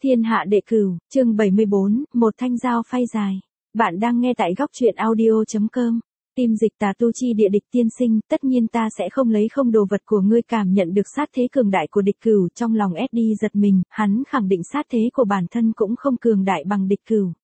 Thiên hạ đệ cửu, chương 74, một thanh dao phay dài. Bạn đang nghe tại góc truyện audio.com. Tim dịch tà tu chi địa địch tiên sinh, tất nhiên ta sẽ không lấy không đồ vật của ngươi. Cảm nhận được sát thế cường đại của địch cửu, trong lòng Eddie giật mình, hắn khẳng định sát thế của bản thân cũng không cường đại bằng địch cửu.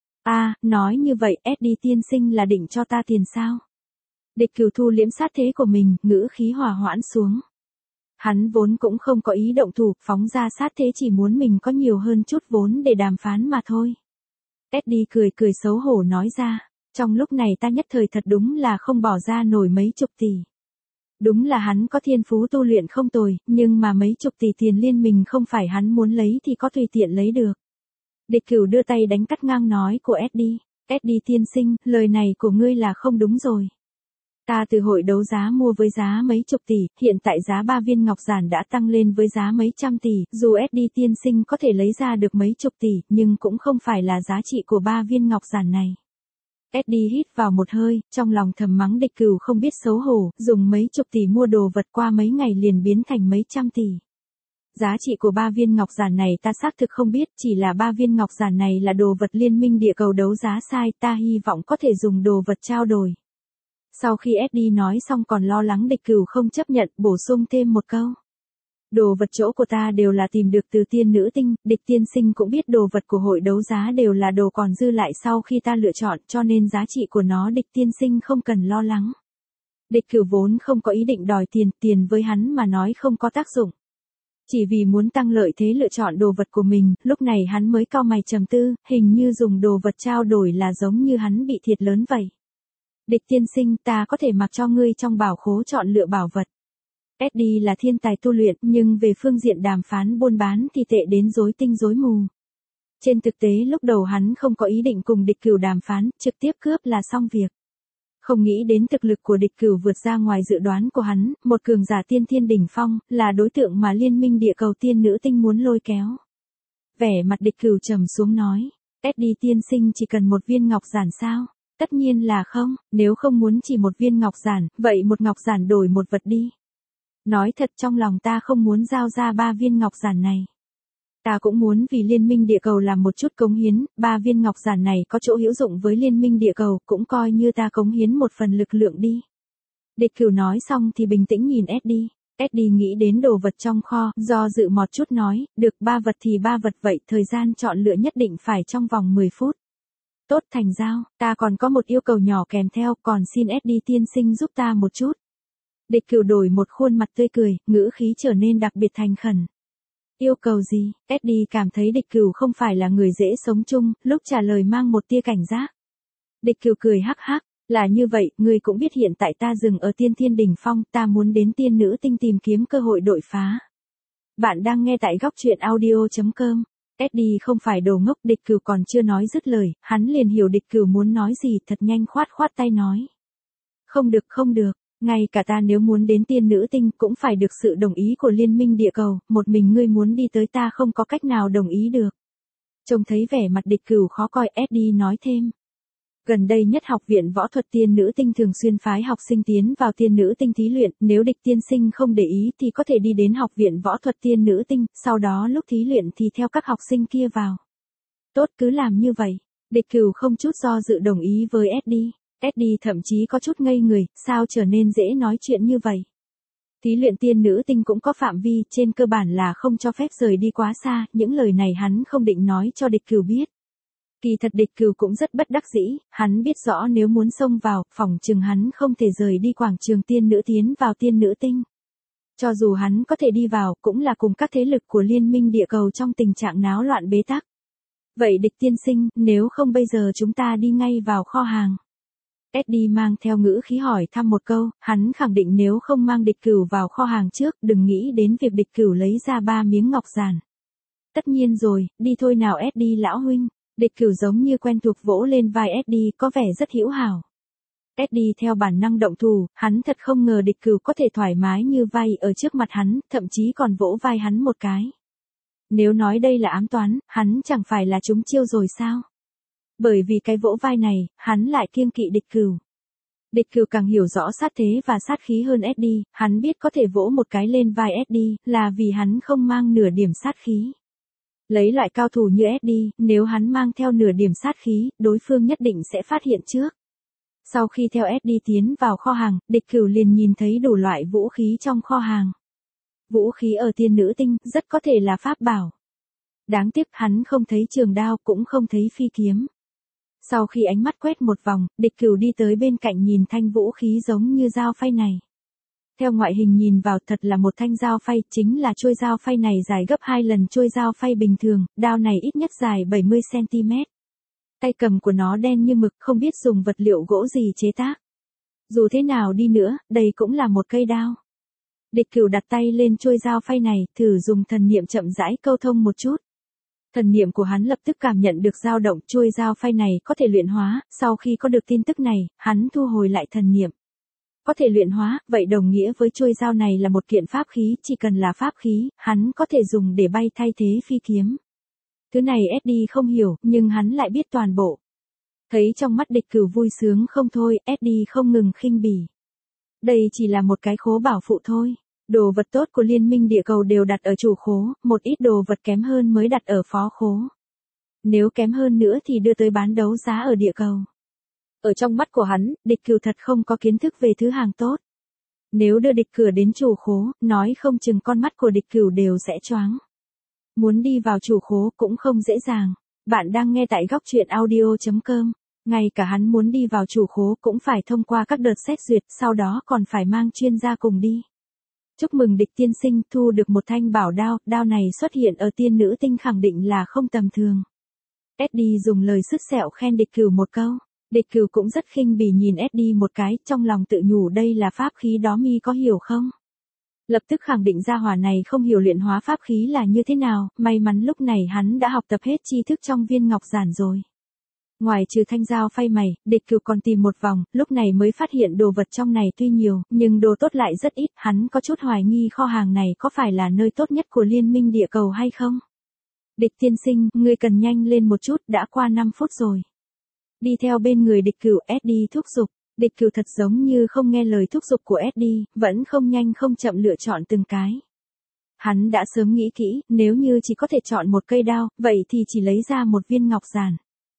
Nói như vậy Eddie tiên sinh là định cho ta tiền sao? Địch cửu thu liễm sát thế của mình, ngữ khí hòa hoãn xuống. Hắn vốn cũng không có ý động thủ, phóng ra sát thế chỉ muốn mình có nhiều hơn chút vốn để đàm phán mà thôi. Eddie cười xấu hổ nói ra, trong lúc này ta nhất thời thật đúng là không bỏ ra nổi mấy chục tỷ. Đúng là hắn có thiên phú tu luyện không tồi, nhưng mà mấy chục tỷ tiền liên mình không phải hắn muốn lấy thì có tùy tiện lấy được. Địch cửu đưa tay đánh cắt ngang nói của Eddie. Eddie tiên sinh, lời này của ngươi là không đúng rồi. Ta từ hội đấu giá mua với giá mấy chục tỷ, hiện tại giá 3 viên ngọc giản đã tăng lên với giá mấy trăm tỷ, dù Eddie tiên sinh có thể lấy ra được mấy chục tỷ, nhưng cũng không phải là giá trị của 3 viên ngọc giản này. Eddie hít vào một hơi, trong lòng thầm mắng địch cửu không biết xấu hổ, dùng mấy chục tỷ mua đồ vật qua mấy ngày liền biến thành mấy trăm tỷ. Giá trị của 3 viên ngọc giản này ta xác thực không biết, chỉ là 3 viên ngọc giản này là đồ vật liên minh địa cầu đấu giá sai, ta hy vọng có thể dùng đồ vật trao đổi. Sau khi Eddie nói xong còn lo lắng địch cửu không chấp nhận, bổ sung thêm một câu. Đồ vật chỗ của ta đều là tìm được từ tiên nữ tinh, địch tiên sinh cũng biết đồ vật của hội đấu giá đều là đồ còn dư lại sau khi ta lựa chọn, cho nên giá trị của nó địch tiên sinh không cần lo lắng. Địch cửu vốn không có ý định đòi tiền với hắn mà nói không có tác dụng. Chỉ vì muốn tăng lợi thế lựa chọn đồ vật của mình, lúc này hắn mới cau mày trầm tư, hình như dùng đồ vật trao đổi là giống như hắn bị thiệt lớn vậy. Địch tiên sinh, ta có thể mặc cho ngươi trong bảo khố chọn lựa bảo vật. Eddie là thiên tài tu luyện, nhưng về phương diện đàm phán buôn bán thì tệ đến rối tinh rối mù. Trên thực tế lúc đầu hắn không có ý định cùng địch cửu đàm phán, trực tiếp cướp là xong việc. Không nghĩ đến thực lực của địch cửu vượt ra ngoài dự đoán của hắn, một cường giả tiên thiên đỉnh phong, là đối tượng mà liên minh địa cầu tiên nữ tinh muốn lôi kéo. Vẻ mặt địch cửu trầm xuống nói, Eddie tiên sinh chỉ cần một viên ngọc giản sao? Tất nhiên là không, nếu không muốn chỉ một viên ngọc giản, vậy một ngọc giản đổi một vật đi. Nói thật trong lòng ta không muốn giao ra 3 viên ngọc giản này. Ta cũng muốn vì liên minh địa cầu làm một chút cống hiến, 3 viên ngọc giản này có chỗ hữu dụng với liên minh địa cầu, cũng coi như ta cống hiến một phần lực lượng đi. Địch cửu nói xong thì bình tĩnh nhìn Eddie. Eddie nghĩ đến đồ vật trong kho, do dự một chút nói, được 3 vật thì 3 vật vậy, thời gian chọn lựa nhất định phải trong vòng 10 phút. Tốt thành giao, ta còn có một yêu cầu nhỏ kèm theo, còn xin Eddie tiên sinh giúp ta một chút. Địch cửu đổi một khuôn mặt tươi cười, ngữ khí trở nên đặc biệt thành khẩn. Yêu cầu gì? Eddie cảm thấy địch cửu không phải là người dễ sống chung, lúc trả lời mang một tia cảnh giác. Địch cửu cười hắc hắc, là như vậy, ngươi cũng biết hiện tại ta dừng ở tiên thiên đỉnh phong, ta muốn đến tiên nữ tinh tìm kiếm cơ hội đột phá. Bạn đang nghe tại góc truyện audio.com. Eddie không phải đồ ngốc, địch cửu còn chưa nói dứt lời, hắn liền hiểu địch cửu muốn nói gì, thật nhanh khoát tay nói. Không được, ngay cả ta nếu muốn đến tiên nữ tinh cũng phải được sự đồng ý của liên minh địa cầu, một mình ngươi muốn đi tới ta không có cách nào đồng ý được. Trông thấy vẻ mặt địch cửu khó coi, Eddie nói thêm. Gần đây nhất học viện võ thuật tiên nữ tinh thường xuyên phái học sinh tiến vào tiên nữ tinh thí luyện, nếu địch tiên sinh không để ý thì có thể đi đến học viện võ thuật tiên nữ tinh, sau đó lúc thí luyện thì theo các học sinh kia vào. Tốt, cứ làm như vậy. Địch cửu không chút do dự đồng ý với Eddie. Eddie thậm chí có chút ngây người, sao trở nên dễ nói chuyện như vậy. Thí luyện tiên nữ tinh cũng có phạm vi, trên cơ bản là không cho phép rời đi quá xa, những lời này hắn không định nói cho địch cửu biết. Kỳ thật địch cửu cũng rất bất đắc dĩ, hắn biết rõ nếu muốn xông vào, phỏng chừng hắn không thể rời đi quảng trường tiên nữ tiến vào tiên nữ tinh. Cho dù hắn có thể đi vào, cũng là cùng các thế lực của liên minh địa cầu trong tình trạng náo loạn bế tắc. Vậy địch tiên sinh, nếu không bây giờ chúng ta đi ngay vào kho hàng. Eddie mang theo ngữ khí hỏi thăm một câu, hắn khẳng định nếu không mang địch cửu vào kho hàng trước, đừng nghĩ đến việc địch cửu lấy ra 3 miếng ngọc giản. Tất nhiên rồi, đi thôi nào Eddie lão huynh. Địch cửu giống như quen thuộc vỗ lên vai Eddie, có vẻ rất hữu hảo. Eddie theo bản năng động thủ, hắn thật không ngờ địch cửu có thể thoải mái như vậy ở trước mặt hắn, thậm chí còn vỗ vai hắn một cái. Nếu nói đây là ám toán, hắn chẳng phải là trúng chiêu rồi sao? Bởi vì cái vỗ vai này, hắn lại kiêng kỵ địch cửu. Địch cửu càng hiểu rõ sát thế và sát khí hơn Eddie, hắn biết có thể vỗ một cái lên vai Eddie, là vì hắn không mang nửa điểm sát khí. Lấy loại cao thủ như Eddie, nếu hắn mang theo nửa điểm sát khí, đối phương nhất định sẽ phát hiện trước. Sau khi theo Eddie tiến vào kho hàng, địch cửu liền nhìn thấy đủ loại vũ khí trong kho hàng. Vũ khí ở tiên nữ tinh, rất có thể là pháp bảo. Đáng tiếc hắn không thấy trường đao, cũng không thấy phi kiếm. Sau khi ánh mắt quét một vòng, địch cửu đi tới bên cạnh nhìn thanh vũ khí giống như dao phay này. Theo ngoại hình nhìn vào thật là một thanh dao phay, chính là chuôi dao phay này dài gấp 2 lần chuôi dao phay bình thường, đao này ít nhất dài 70cm. Tay cầm của nó đen như mực, không biết dùng vật liệu gỗ gì chế tác. Dù thế nào đi nữa, đây cũng là một cây đao. Địch cửu đặt tay lên chuôi dao phay này, thử dùng thần niệm chậm rãi câu thông một chút. Thần niệm của hắn lập tức cảm nhận được dao động, chuôi dao phay này có thể luyện hóa, sau khi có được tin tức này, hắn thu hồi lại thần niệm. Có thể luyện hóa, vậy đồng nghĩa với chuôi dao này là một kiện pháp khí, chỉ cần là pháp khí, hắn có thể dùng để bay thay thế phi kiếm. Thứ này Eddie không hiểu, nhưng hắn lại biết toàn bộ. Thấy trong mắt địch cửu vui sướng không thôi, Eddie không ngừng khinh bỉ. Đây chỉ là một cái khố bảo phụ thôi. Đồ vật tốt của liên minh địa cầu đều đặt ở chủ khố, một ít đồ vật kém hơn mới đặt ở phó khố. Nếu kém hơn nữa thì đưa tới bán đấu giá ở địa cầu. Ở trong mắt của hắn, địch cửu thật không có kiến thức về thứ hàng tốt. Nếu đưa địch cửa đến chủ khố, nói không chừng con mắt của địch cửu đều sẽ choáng. Muốn đi vào chủ khố cũng không dễ dàng. Bạn đang nghe tại góc truyện audio.com. Ngay cả hắn muốn đi vào chủ khố cũng phải thông qua các đợt xét duyệt, sau đó còn phải mang chuyên gia cùng đi. Chúc mừng địch tiên sinh thu được một thanh bảo đao, đao này xuất hiện ở tiên nữ tinh khẳng định là không tầm thường. Eddie dùng lời sứt sẹo khen địch cửu một câu. Địch cửu cũng rất khinh bỉ nhìn Eddie một cái, trong lòng tự nhủ đây là pháp khí đó mi có hiểu không? Lập tức khẳng định gia hỏa này không hiểu luyện hóa pháp khí là như thế nào, may mắn lúc này hắn đã học tập hết tri thức trong viên ngọc giản rồi. Ngoài trừ thanh dao phay mày, địch cửu còn tìm một vòng, lúc này mới phát hiện đồ vật trong này tuy nhiều, nhưng đồ tốt lại rất ít, hắn có chút hoài nghi kho hàng này có phải là nơi tốt nhất của liên minh địa cầu hay không? Địch tiên sinh, ngươi cần nhanh lên một chút, đã qua 5 phút rồi. Đi theo bên người địch cửu, Eddie thúc giục. Địch cửu thật giống như không nghe lời thúc giục của Eddie, vẫn không nhanh không chậm lựa chọn từng cái. Hắn đã sớm nghĩ kỹ, nếu như chỉ có thể chọn một cây đao, vậy thì chỉ lấy ra một viên ngọc giản.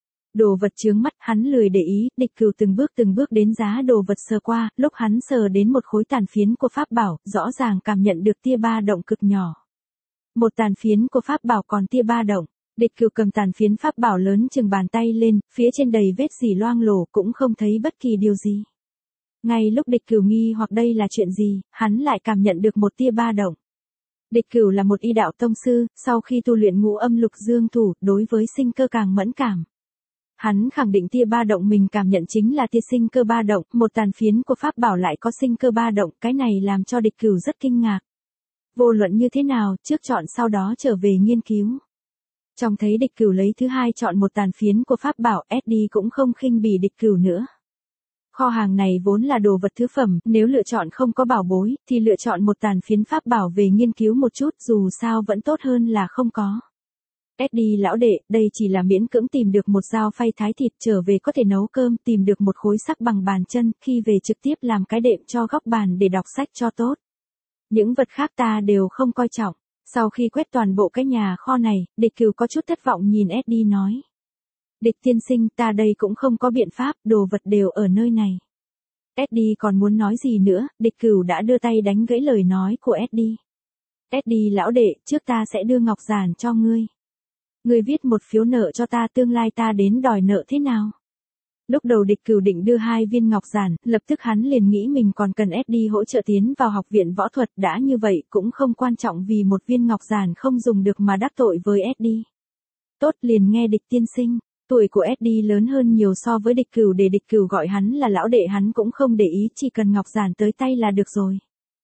Đồ vật chướng mắt, hắn lười để ý, địch cửu từng bước đến giá đồ vật sờ qua, lúc hắn sờ đến một khối tàn phiến của pháp bảo, rõ ràng cảm nhận được tia ba động cực nhỏ. Một tàn phiến của pháp bảo còn tia ba động. Địch cửu cầm tàn phiến pháp bảo lớn chừng bàn tay lên, phía trên đầy vết dỉ loang lổ cũng không thấy bất kỳ điều gì. Ngay lúc địch cửu nghi hoặc đây là chuyện gì, hắn lại cảm nhận được một tia ba động. Địch cửu là một y đạo tông sư, sau khi tu luyện ngũ âm lục dương thủ, đối với sinh cơ càng mẫn cảm. Hắn khẳng định tia ba động mình cảm nhận chính là tia sinh cơ ba động, một tàn phiến của pháp bảo lại có sinh cơ ba động, cái này làm cho địch cửu rất kinh ngạc. Vô luận như thế nào, trước chọn sau đó trở về nghiên cứu. Trong thấy địch cửu lấy thứ hai chọn một tàn phiến của pháp bảo, Eddie cũng không khinh bỉ địch cửu nữa. Kho hàng này vốn là đồ vật thứ phẩm, nếu lựa chọn không có bảo bối, thì lựa chọn một tàn phiến pháp bảo về nghiên cứu một chút, dù sao vẫn tốt hơn là không có. Eddie lão đệ, đây chỉ là miễn cưỡng tìm được một dao phay thái thịt, trở về có thể nấu cơm, tìm được một khối sắc bằng bàn chân, khi về trực tiếp làm cái đệm cho góc bàn để đọc sách cho tốt. Những vật khác ta đều không coi trọng. Sau khi quét toàn bộ cái nhà kho này, địch cửu có chút thất vọng nhìn Eddie nói. Địch tiên sinh, ta đây cũng không có biện pháp, đồ vật đều ở nơi này. Eddie còn muốn nói gì nữa, địch cửu đã đưa tay đánh gãy lời nói của Eddie. Eddie lão đệ, trước ta sẽ đưa ngọc giản cho ngươi. Ngươi viết một phiếu nợ cho ta, tương lai ta đến đòi nợ thế nào? Lúc đầu địch cửu định đưa 2 viên ngọc giản, lập tức hắn liền nghĩ mình còn cần Eddie hỗ trợ tiến vào học viện võ thuật, đã như vậy cũng không quan trọng vì một viên ngọc giản không dùng được mà đắc tội với Eddie. Tốt, liền nghe địch tiên sinh. Tuổi của Eddie lớn hơn nhiều so với địch cửu, để địch cửu gọi hắn là lão đệ hắn cũng không để ý, chỉ cần ngọc giản tới tay là được rồi.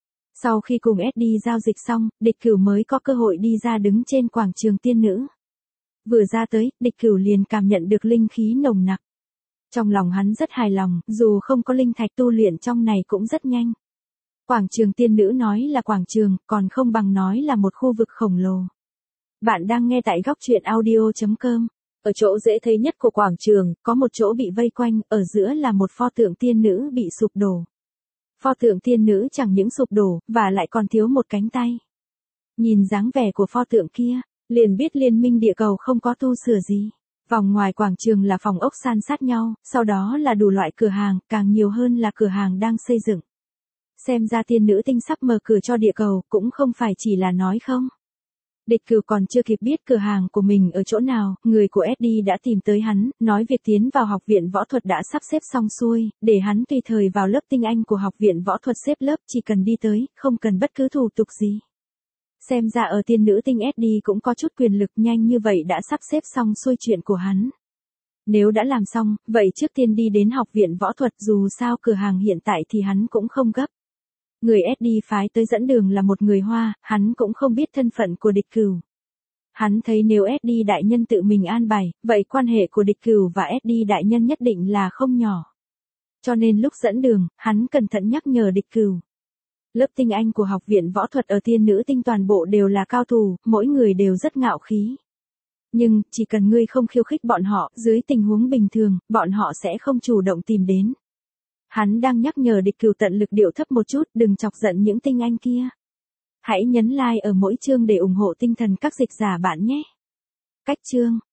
Sau khi cùng Eddie giao dịch xong, địch cửu mới có cơ hội đi ra đứng trên quảng trường tiên nữ. Vừa ra tới, địch cửu liền cảm nhận được linh khí nồng nặc. Trong lòng hắn rất hài lòng, dù không có linh thạch tu luyện trong này cũng rất nhanh. Quảng trường tiên nữ nói là quảng trường, còn không bằng nói là một khu vực khổng lồ. Bạn đang nghe tại góc truyện audio.com. Ở chỗ dễ thấy nhất của quảng trường, có một chỗ bị vây quanh, ở giữa là một pho tượng tiên nữ bị sụp đổ. Pho tượng tiên nữ chẳng những sụp đổ, và lại còn thiếu một cánh tay. Nhìn dáng vẻ của pho tượng kia, Liền biết liên minh địa cầu không có tu sửa gì. Vòng ngoài quảng trường là phòng ốc san sát nhau, sau đó là đủ loại cửa hàng, càng nhiều hơn là cửa hàng đang xây dựng. Xem ra tiên nữ tinh sắp mở cửa cho địa cầu, cũng không phải chỉ là nói không. Địch Cửu còn chưa kịp biết cửa hàng của mình ở chỗ nào, người của SD đã tìm tới hắn, nói việc tiến vào học viện võ thuật đã sắp xếp xong xuôi, để hắn tùy thời vào lớp tinh anh của học viện võ thuật xếp lớp, chỉ cần đi tới, không cần bất cứ thủ tục gì. Xem ra ở tiên nữ tinh SD cũng có chút quyền lực, nhanh như vậy đã sắp xếp xong xuôi chuyện của hắn. Nếu đã làm xong, vậy trước tiên đi đến học viện võ thuật, dù sao cửa hàng hiện tại thì hắn cũng không gấp. Người SD phái tới dẫn đường là một người Hoa, hắn cũng không biết thân phận của Địch Cửu. Hắn thấy nếu SD đại nhân tự mình an bài, vậy quan hệ của Địch Cửu và SD đại nhân nhất định là không nhỏ. Cho nên lúc dẫn đường, hắn cẩn thận nhắc nhở Địch Cửu. Lớp tinh anh của học viện võ thuật ở tiên nữ tinh toàn bộ đều là cao thủ, mỗi người đều rất ngạo khí. Nhưng, chỉ cần ngươi không khiêu khích bọn họ, dưới tình huống bình thường, bọn họ sẽ không chủ động tìm đến. Hắn đang nhắc nhở Địch Cửu tận lực điệu thấp một chút, đừng chọc giận những tinh anh kia. Hãy nhấn like ở mỗi chương để ủng hộ tinh thần các dịch giả bạn nhé. Cách chương